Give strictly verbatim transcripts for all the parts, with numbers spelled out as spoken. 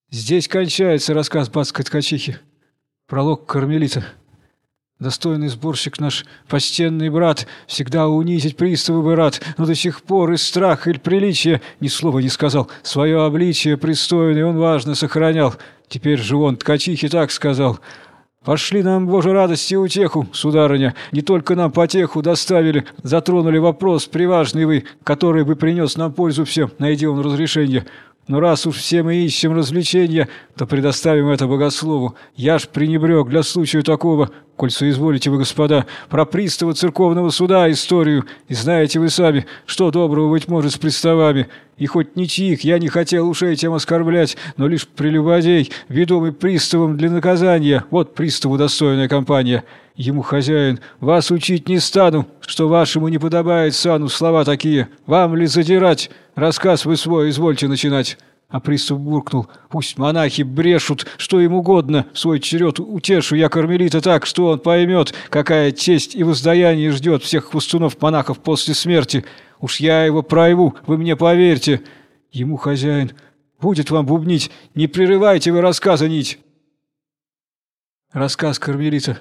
Здесь кончается рассказ бацкой ткачихи. Пролог кармелита. Достойный сборщик наш, почтенный брат, всегда унизить приставы бы рад, но до сих пор из страха или приличия ни слова не сказал. Свое обличие пристойное он важно сохранял. Теперь же он ткачихе так сказал: «Пошли нам, Боже, радость и утеху, сударыня, не только нам потеху доставили, затронули вопрос приважный вы, который бы принес нам пользу всем, найди он разрешение. Но раз уж все мы ищем развлечения, то предоставим это богослову. Я ж пренебрег для случая такого, коль соизволите вы, господа, про пристава церковного суда историю, и знаете вы сами, что доброго быть может с приставами. И хоть ничьих я не хотел ушей тем оскорблять, но лишь прелюбодей, ведомый приставом для наказания, вот приставу достойная компания. Ему хозяин: вас учить не стану, что вашему не подобает сану слова такие. Вам ли задирать? Рассказ вы свой извольте начинать». А пристав буркнул: «Пусть монахи брешут, что им угодно, в свой черед утешу я кармелита так, что он поймет, какая честь и воздаяние ждет всех хвостунов-монахов после смерти. Уж я его пройму, вы мне поверьте». Ему хозяин: «Будет вам бубнить, не прерывайте вы рассказа нить». Рассказ кармелита.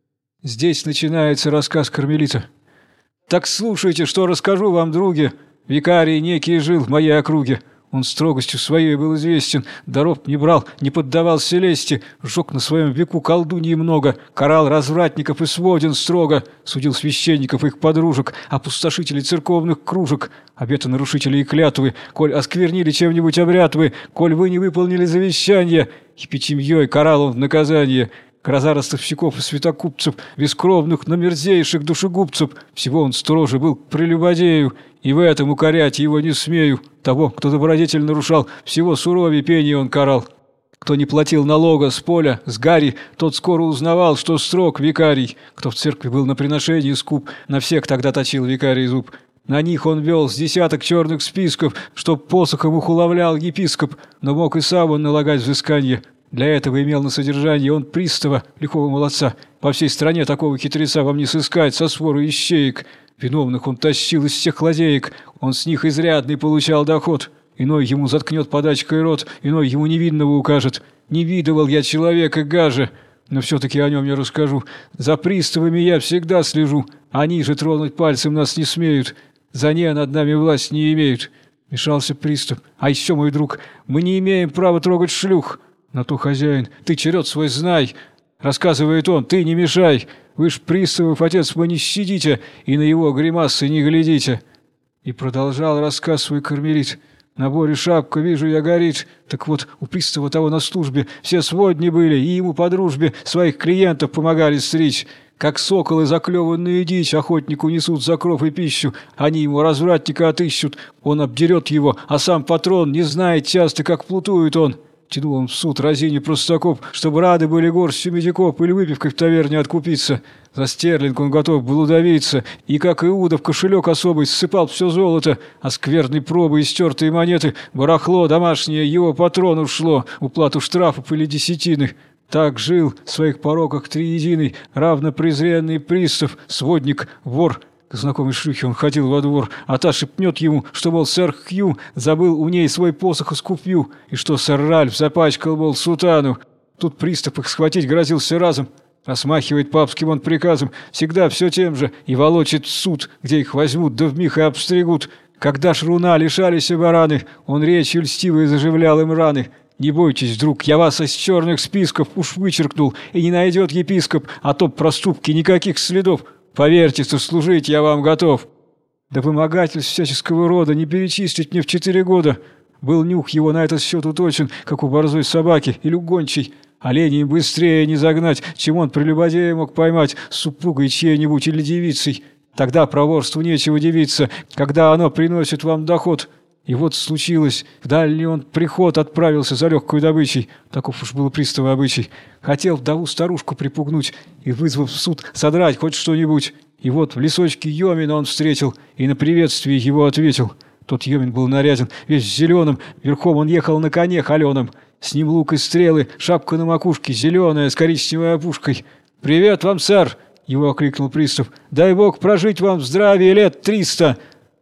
Здесь начинается рассказ кармелита. «Так слушайте, что расскажу вам, други. Викарий некий жил в моей округе. Он строгостью своей был известен, даров не брал, не поддавался лести, сжег на своем веку колдуньи много, карал развратников и своден строго, судил священников и их подружек, опустошителей церковных кружек, обета нарушителей и клятвы, коль осквернили чем-нибудь обряд вы, коль вы не выполнили завещание, и пятимьей карал он в наказание». Гроза ростовщиков и святокупцев, бескровных, но мерзейших душегубцев, всего он строже был к прелюбодею, и в этом укорять его не смею. Того, кто добродетель нарушал, всего суровее пение он карал. Кто не платил налога с поля, с гари, тот скоро узнавал, что строг викарий. Кто в церкви был на приношении скуп, на всех тогда точил викарий зуб. На них он вел с десяток черных списков, чтоб посохом их уловлял епископ, но мог и сам он налагать взыскание. Для этого имел на содержании он пристава, лихого молодца. По всей стране такого хитреца вам не сыскать со сворой ищеек. Виновных он тащил из всех лазеек, он с них изрядный получал доход. Иной ему заткнет подачкой рот, иной ему невинного укажет. Не видывал я человека гаже, но все-таки о нем я расскажу. За приставами я всегда слежу, они же тронуть пальцем нас не смеют. За ней над нами власть не имеют». Мешался пристав: «А еще, мой друг, мы не имеем права трогать шлюх». На то хозяин: «Ты черед свой знай». Рассказывает он: «Ты не мешай. Вы ж приставов, отец мой, не щадите, и на его гримасы не глядите». И продолжал рассказ свой кармелит. «На боре шапка, вижу я, горит. Так вот, у пристава того на службе все сводни были, и ему по дружбе своих клиентов помогали стричь. Как соколы заклеванную дичь охотнику несут за кров и пищу, они ему развратника отыщут, он обдерет его, а сам патрон не знает часто, как плутует он». Тянул он в суд разине простаков, чтобы рады были горстью медиков или выпивкой в таверне откупиться. За стерлинг он готов был удавиться, и, как Иуда, в кошелек особый ссыпал все золото, а скверной пробы и стертые монеты, барахло домашнее его патрону шло, уплату штрафов или десятины. Так жил в своих пороках триединый, равно презренный пристав, сводник, вор. К знакомой шлюхе он ходил во двор, а та шепнет ему, что, мол, сэр Хью забыл у ней свой посох из купью, и что сэр Ральф запачкал, мол, сутану. Тут пристав их схватить грозился разом. Размахивает папским он приказом, всегда все тем же, и волочит в суд, где их возьмут, да вмиг и обстригут. Когда ж руна лишались бараны, он речью льстивой заживлял им раны. Не бойтесь, друг, я вас из черных списков уж вычеркнул, и не найдет епископ, а то проступки никаких следов. Поверьте, что служить я вам готов. Да вымогательств всяческого рода не перечислить мне в четыре года. Был нюх его на этот счет уточен, как у борзой собаки или у гончей. Оленей быстрее не загнать, чем он прелюбодея мог поймать с супругой чьей-нибудь или девицей. Тогда проворству нечего дивиться, когда оно приносит вам доход. И вот случилось, в дальний он приход отправился за легкой добычей, таков уж был у пристава обычай. Хотел вдову-старушку припугнуть и, вызвав в суд, содрать хоть что-нибудь. И вот в лесочке Йомина он встретил и на приветствие его ответил. Тот Йомин был наряден, весь в зеленом, верхом он ехал на коне холеном. С ним лук и стрелы, шапка на макушке, зеленая, с коричневой опушкой. «Привет вам, сэр!» — его окликнул пристав. «Дай бог прожить вам в здравии лет триста!»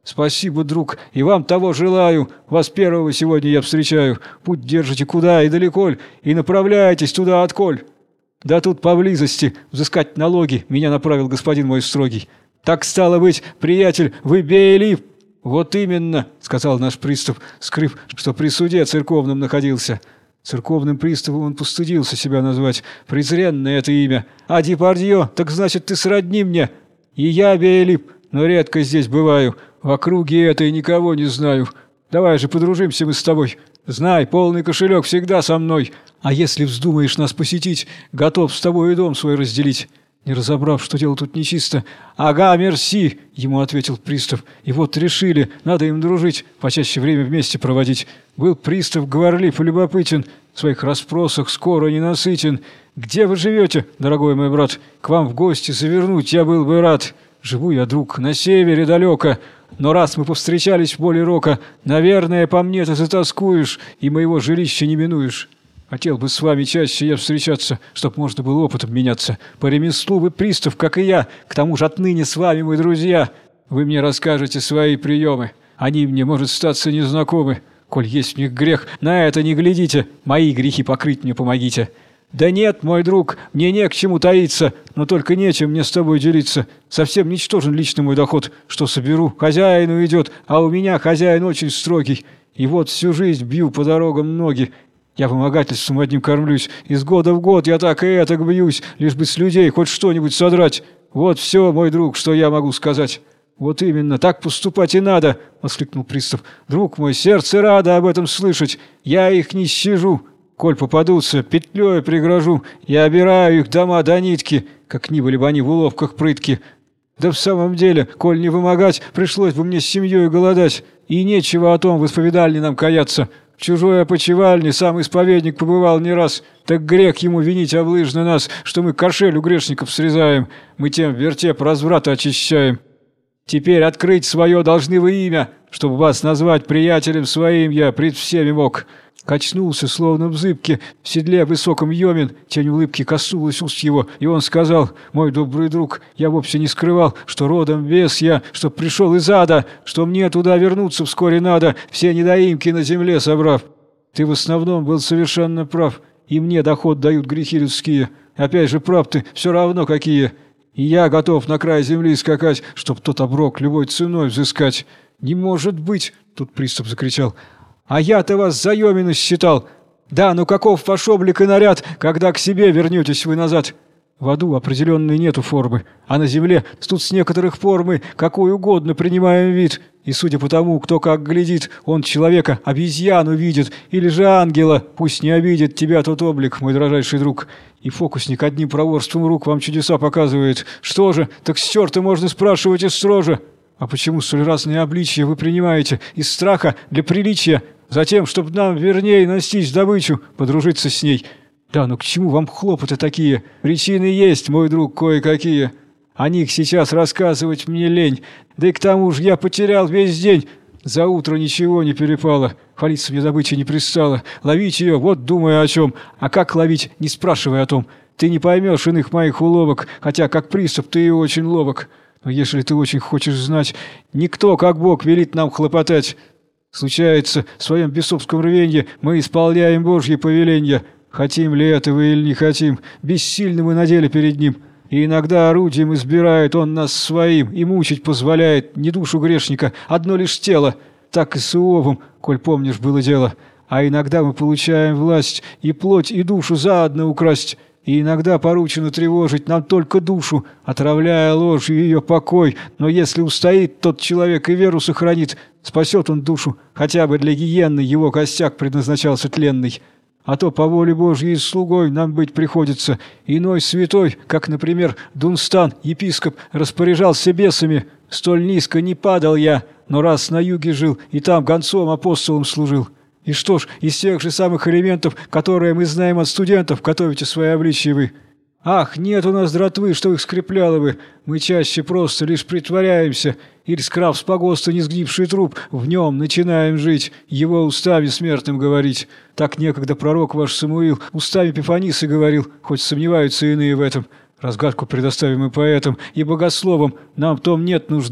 Спасибо, друг, и вам того желаю. Вас первого сегодня я встречаю. Путь держите куда и далеко, и направляйтесь туда отколь. Да тут поблизости взыскать налоги меня направил господин мой строгий. Так стало быть, приятель, вы Бейлиф. Вот именно, сказал наш пристав, скрыв, что при суде церковном находился. Церковным приставом он постыдился себя назвать. Презренное это имя. А Депардье, так значит, ты сродни мне. И я Бейлиф, но редко здесь бываю. В округе этой никого не знаю. Давай же подружимся мы с тобой. Знай, полный кошелек всегда со мной. А если вздумаешь нас посетить, готов с тобой и дом свой разделить». Не разобрав, что дело тут нечисто. «Ага, мерси!» — ему ответил пристав. «И вот решили, надо им дружить, почаще время вместе проводить. Был пристав говорлив и любопытен, в своих расспросах скоро ненасытен. Где вы живете, дорогой мой брат? К вам в гости завернуть я был бы рад. Живу я, друг, на севере далеко, но раз мы повстречались в поле рока, наверное, по мне ты затоскуешь и моего жилища не минуешь. Хотел бы с вами чаще я встречаться, чтоб можно было опытом меняться. По ремеслу вы пристав, как и я, к тому же отныне с вами мы друзья. Вы мне расскажете свои приемы, они мне, может, статься незнакомы. Коль есть в них грех, на это не глядите, мои грехи покрыть мне помогите». «Да нет, мой друг, мне не к чему таиться, но только нечем мне с тобой делиться. Совсем ничтожен личный мой доход, что соберу, хозяину идет, а у меня хозяин очень строгий. И вот всю жизнь бью по дорогам ноги. Я вымогательством одним кормлюсь, из года в год я так и этак бьюсь, лишь бы с людей хоть что-нибудь содрать. Вот все, мой друг, что я могу сказать». «Вот именно, так поступать и надо!» — воскликнул пристав. «Друг мой, сердце радо об этом слышать, я их не щажу. Коль попадутся, петлей пригрожу, я обираю их дома до нитки, как ни были бы они в уловках прытки. Да в самом деле, коль не вымогать, пришлось бы мне с семьей голодать, и нечего о том в исповедальне нам каяться. В чужой опочивальне сам исповедник побывал не раз, так грех ему винить облыжно нас, что мы кошель у грешников срезаем, мы тем вертеп разврата очищаем. Теперь открыть свое должны вы имя, чтобы вас назвать приятелем своим я пред всеми мог». Качнулся, словно в зыбке, в седле высоком Йомин, тень улыбки коснулась уст его, и он сказал: «Мой добрый друг, я вовсе не скрывал, что родом вес я, что пришел из ада, что мне туда вернуться вскоре надо, все недоимки на земле собрав. Ты в основном был совершенно прав, и мне доход дают грехи людские. Опять же прав ты, все равно какие. И я готов на край земли скакать, чтоб тот оброк любой ценой взыскать». «Не может быть!» — тут пристав закричал. «А я-то вас за Йомина считал! Да, ну каков ваш облик и наряд, когда к себе вернетесь вы назад? В аду определенной нету формы, а на земле тут с некоторых пор мы какой угодно принимаем вид, и судя по тому, кто как глядит, он человека, обезьяну видит, или же ангела, пусть не обидит тебя тот облик, мой дрожайший друг. И фокусник одним проворством рук вам чудеса показывает. Что же, так с черта можно спрашивать и строже. А почему столь разные обличия вы принимаете? Из страха, для приличия, затем, чтобы нам вернее настичь добычу, подружиться с ней. Да, но к чему вам хлопоты такие? Причины есть, мой друг, кое-какие. О них сейчас рассказывать мне лень. Да и к тому же я потерял весь день. За утро ничего не перепало. Хвалиться мне добычей не пристало. Ловить ее, вот думаю о чем. А как ловить, не спрашивай о том. Ты не поймешь иных моих уловок, хотя как пристав ты и очень ловок. Но если ты очень хочешь знать, никто, как Бог, велит нам хлопотать. Случается, в своем бесовском рвенье мы исполняем Божьи повеления. Хотим ли этого или не хотим, бессильны мы на деле перед Ним. И иногда орудием избирает Он нас своим, и мучить позволяет не душу грешника, одно лишь тело. Так и с Иовом, коль помнишь, было дело. А иногда мы получаем власть и плоть, и душу заодно украсть. И иногда поручено тревожить нам только душу, отравляя ложью ее покой. Но если устоит тот человек и веру сохранит, спасет он душу, хотя бы для гиенны его костяк предназначался тленный. А то по воле Божьей слугой нам быть приходится. Иной святой, как, например, Дунстан, епископ, распоряжался бесами. Столь низко не падал я, но раз на юге жил и там гонцом-апостолом служил. И что ж, из тех же самых элементов, которые мы знаем от студентов, готовите свои обличья вы. Ах, нет у нас дратвы, что их скрепляло бы. Мы чаще просто лишь притворяемся, или, скрав с погоста несгнивший труп, в нем начинаем жить, его устами смертным говорить. Так некогда пророк ваш Самуил устами Пифанисы говорил, хоть сомневаются иные в этом. Разгадку предоставим и поэтам, и богословам, нам в том нет нужды.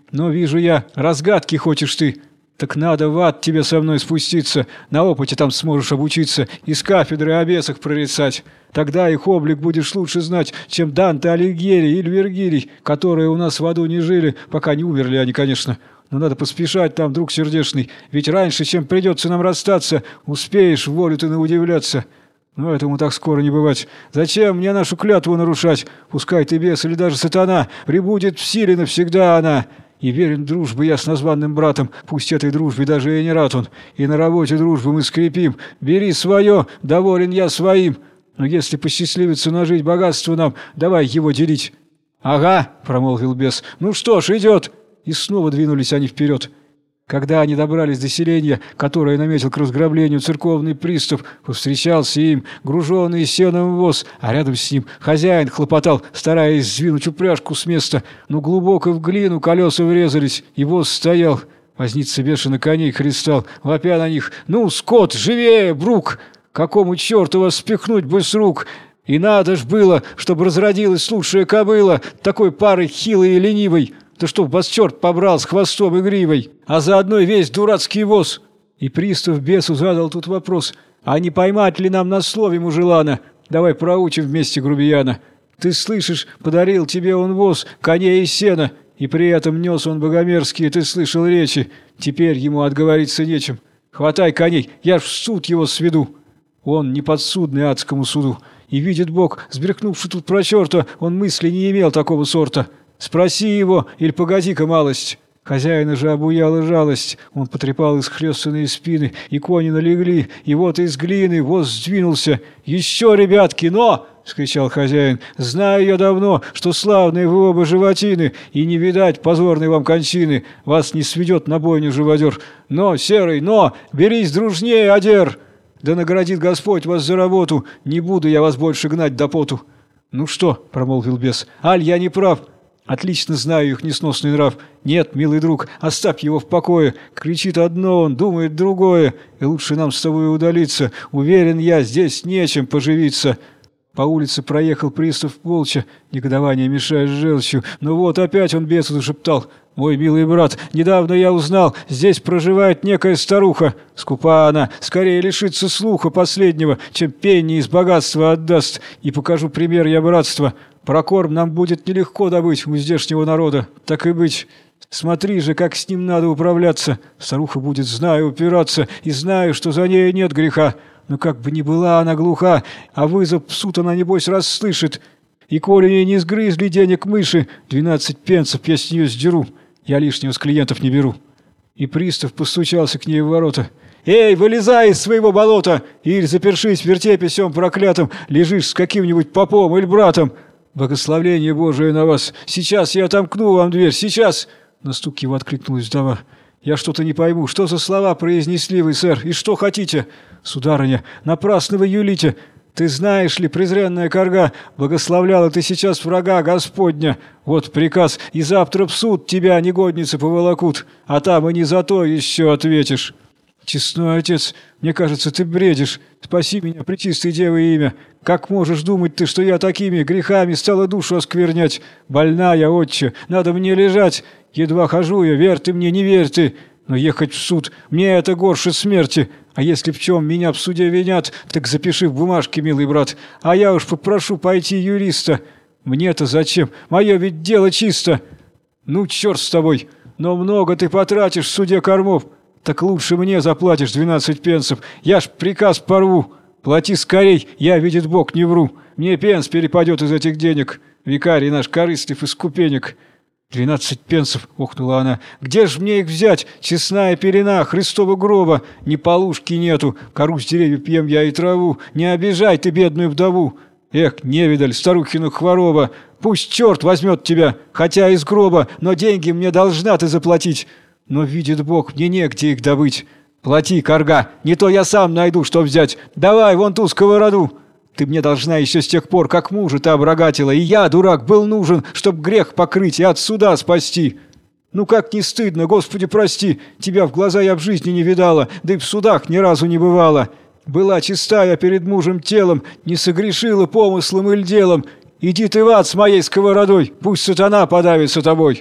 Но вижу я, разгадки хочешь ты. Так надо в ад тебе со мной спуститься, на опыте там сможешь обучиться, из кафедры о бесах прорицать. Тогда их облик будешь лучше знать, чем Данте Алигьери или Вергилий, которые у нас в аду не жили, пока не умерли они, конечно. Но надо поспешать там, друг сердечный, ведь раньше, чем придется нам расстаться, успеешь в волю ты наудивляться. Но этому так скоро не бывать. Зачем мне нашу клятву нарушать? Пускай ты бес или даже сатана, прибудет в силе навсегда она. И верен дружбе я с названным братом, пусть этой дружбе даже и не рад он. И на работе дружбы мы скрепим. Бери свое, доволен я своим. Но если посчастливится нажить богатство нам, давай его делить». «Ага», — промолвил бес, — «ну что ж, идет». И снова двинулись они вперед. Когда они добрались до селения, которое наметил к разграблению церковный пристав, повстречался им, груженный сеном воз, а рядом с ним хозяин хлопотал, стараясь сдвинуть упряжку с места, но глубоко в глину колеса врезались, и воз стоял. Возница бешено коней христал, вопя на них: «Ну, скот, живее, брук! Какому черту вас спихнуть бы с рук? И надо ж было, чтобы разродилась лучшая кобыла, такой пары хилой и ленивой! Да чтоб вас черт побрал с хвостом и гривой, а заодно и весь дурацкий воз!» И пристав бесу задал тут вопрос: «А не поймать ли нам на слове мужелана? Давай проучим вместе грубияна. Ты слышишь, подарил тебе он воз, коней и сена, и при этом нес он богомерзкие, ты слышал, речи. Теперь ему отговориться нечем. Хватай коней, я ж в суд его сведу. Он не подсудный адскому суду. И видит Бог, сбрехнувши тут про черта, он мысли не имел такого сорта. Спроси его, или погоди-ка малость». Хозяина же обуяла жалость. Он потрепал исхлёстанные спины, и кони налегли, и вот из глины воз сдвинулся. «Еще, ребятки, но!» — вскричал хозяин. «Знаю я давно, что славные вы оба животины, и не видать позорной вам кончины. Вас не сведет на бойню живодер. Но, серый, но! Берись дружнее, одер! Да наградит Господь вас за работу. Не буду я вас больше гнать до поту». «Ну что?» — промолвил бес. «Аль, я не прав. Отлично знаю их несносный нрав. Нет, милый друг, оставь его в покое. Кричит одно он, думает другое. И лучше нам с тобой удалиться. Уверен я, здесь нечем поживиться». По улице проехал пристав молча, негодование мешая с желчью. Но вот опять он бесу зашептал: «Мой милый брат, недавно я узнал, здесь проживает некая старуха. Скупа она, скорее лишится слуха последнего, чем пенни из богатства отдаст. И покажу пример я братства. Прокорм нам будет нелегко добыть у здешнего народа. Так и быть. Смотри же, как с ним надо управляться. Старуха будет, знаю, упираться, и знаю, что за ней нет греха. Но как бы ни была она глуха, а вызов в суд она, небось, расслышит. И коли ей не сгрызли денег мыши, двенадцать пенсов я с нее сдеру. Я лишнего с клиентов не беру». И пристав постучался к ней в ворота. «Эй, вылезай из своего болота! Или, запершись в вертепе сём проклятым, лежишь с каким-нибудь попом или братом! Благословение Божие на вас! Сейчас я отомкну вам дверь, сейчас!» На стук его откликнулась вдова. «Я что-то не пойму, что за слова произнесли вы, сэр, и что хотите?» «Сударыня, напрасно вы юлите. Ты знаешь ли, презренная корга, благословляла ты сейчас врага Господня. Вот приказ, и завтра в суд тебя, негодницы, поволокут, а там и не за то еще ответишь». «Честной отец, мне кажется, ты бредишь. Спаси меня, пречистой девы, имя. Как можешь думать ты, что я такими грехами стала душу осквернять? Больна я, отче, надо мне лежать. Едва хожу я, верь ты мне, не верь ты. Но ехать в суд, мне это горше смерти. А если в чем меня в суде винят, так запиши в бумажке, милый брат. А я уж попрошу пойти юриста. Мне-то зачем? Мое ведь дело чисто. Ну, черт с тобой. Но много ты потратишь в суде кормов. Так лучше мне заплатишь двенадцать пенсов. Я ж приказ порву. Плати скорей, я, видит Бог, не вру. Мне пенс перепадет из этих денег. Викарий наш корыстлив из купенек». «Двенадцать пенсов!» — охнула она. «Где ж мне их взять? Честная пелена, Христова гроба! Ни полушки нету, кору с деревьев пьем я и траву. Не обижай ты бедную вдову! Эх, невидаль, старухину хвороба! Пусть черт возьмет тебя, хотя из гроба, но деньги мне должна ты заплатить. Но, видит Бог, мне негде их добыть. Плати, корга, не то я сам найду, что взять. Давай вон ту сковороду! Ты мне должна еще с тех пор, как мужа ты оброгатила, и я, дурак, был нужен, чтоб грех покрыть и от суда спасти. Ну как не стыдно, Господи, прости, тебя в глаза я в жизни не видала, да и в судах ни разу не бывала. Была чиста я перед мужем телом, не согрешила помыслом или делом. Иди ты в ад с моей сковородой, пусть сатана подавится тобой».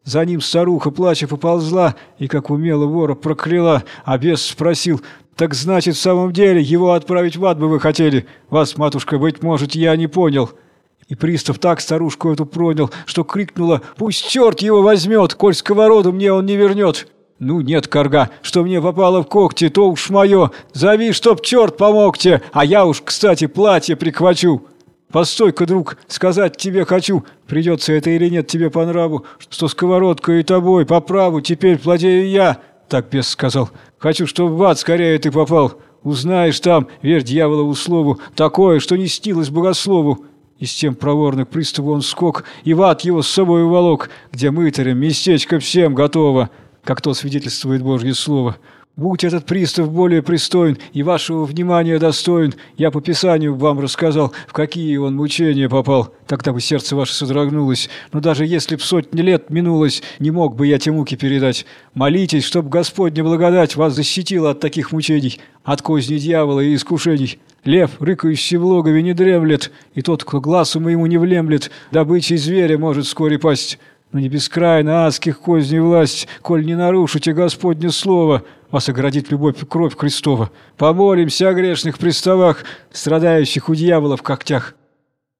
За ним старуха, плача, поползла и, как умело, вора прокляла, а бес спросил: «Так значит, в самом деле его отправить в ад бы вы хотели? Вас, матушка, быть может, я не понял». И пристав так старушку эту пронял, что крикнула: «Пусть черт его возьмет, коль сковороду мне он не вернет!» «Ну нет, карга, что мне попало в когти, то уж мое. Зови, чтоб черт помог тебе, а я уж, кстати, платье прихвачу». «Постой-ка, друг, сказать тебе хочу, придется это или нет тебе по нраву, что сковородкой и тобой по праву теперь владею я». Так бес сказал: «Хочу, чтоб в ад скорее ты попал. Узнаешь там, верь дьяволову слову, такое, что не снилось богослову». И с тем проворно к приставу он скок, и в ад его с собой уволок, где мытарям местечко всем готово, как то свидетельствует Божье слово. Будь этот пристав более пристоен и вашего внимания достоин, я по Писанию вам рассказал, в какие он мучения попал. Тогда бы сердце ваше содрогнулось. Но даже если б сотни лет минулось, не мог бы я те муки передать. Молитесь, чтоб Господня благодать вас защитила от таких мучений, от козни дьявола и искушений. Лев, рыкающий в логове, не дремлет, и тот, кто глазу моему не влемлет, добычей зверя может вскоре пасть. Но не бескрайно адских козней власть, коль не нарушите Господне слово, вас оградит любовь и кровь Христова. Помолимся о грешных приставах, страдающих у дьявола в когтях».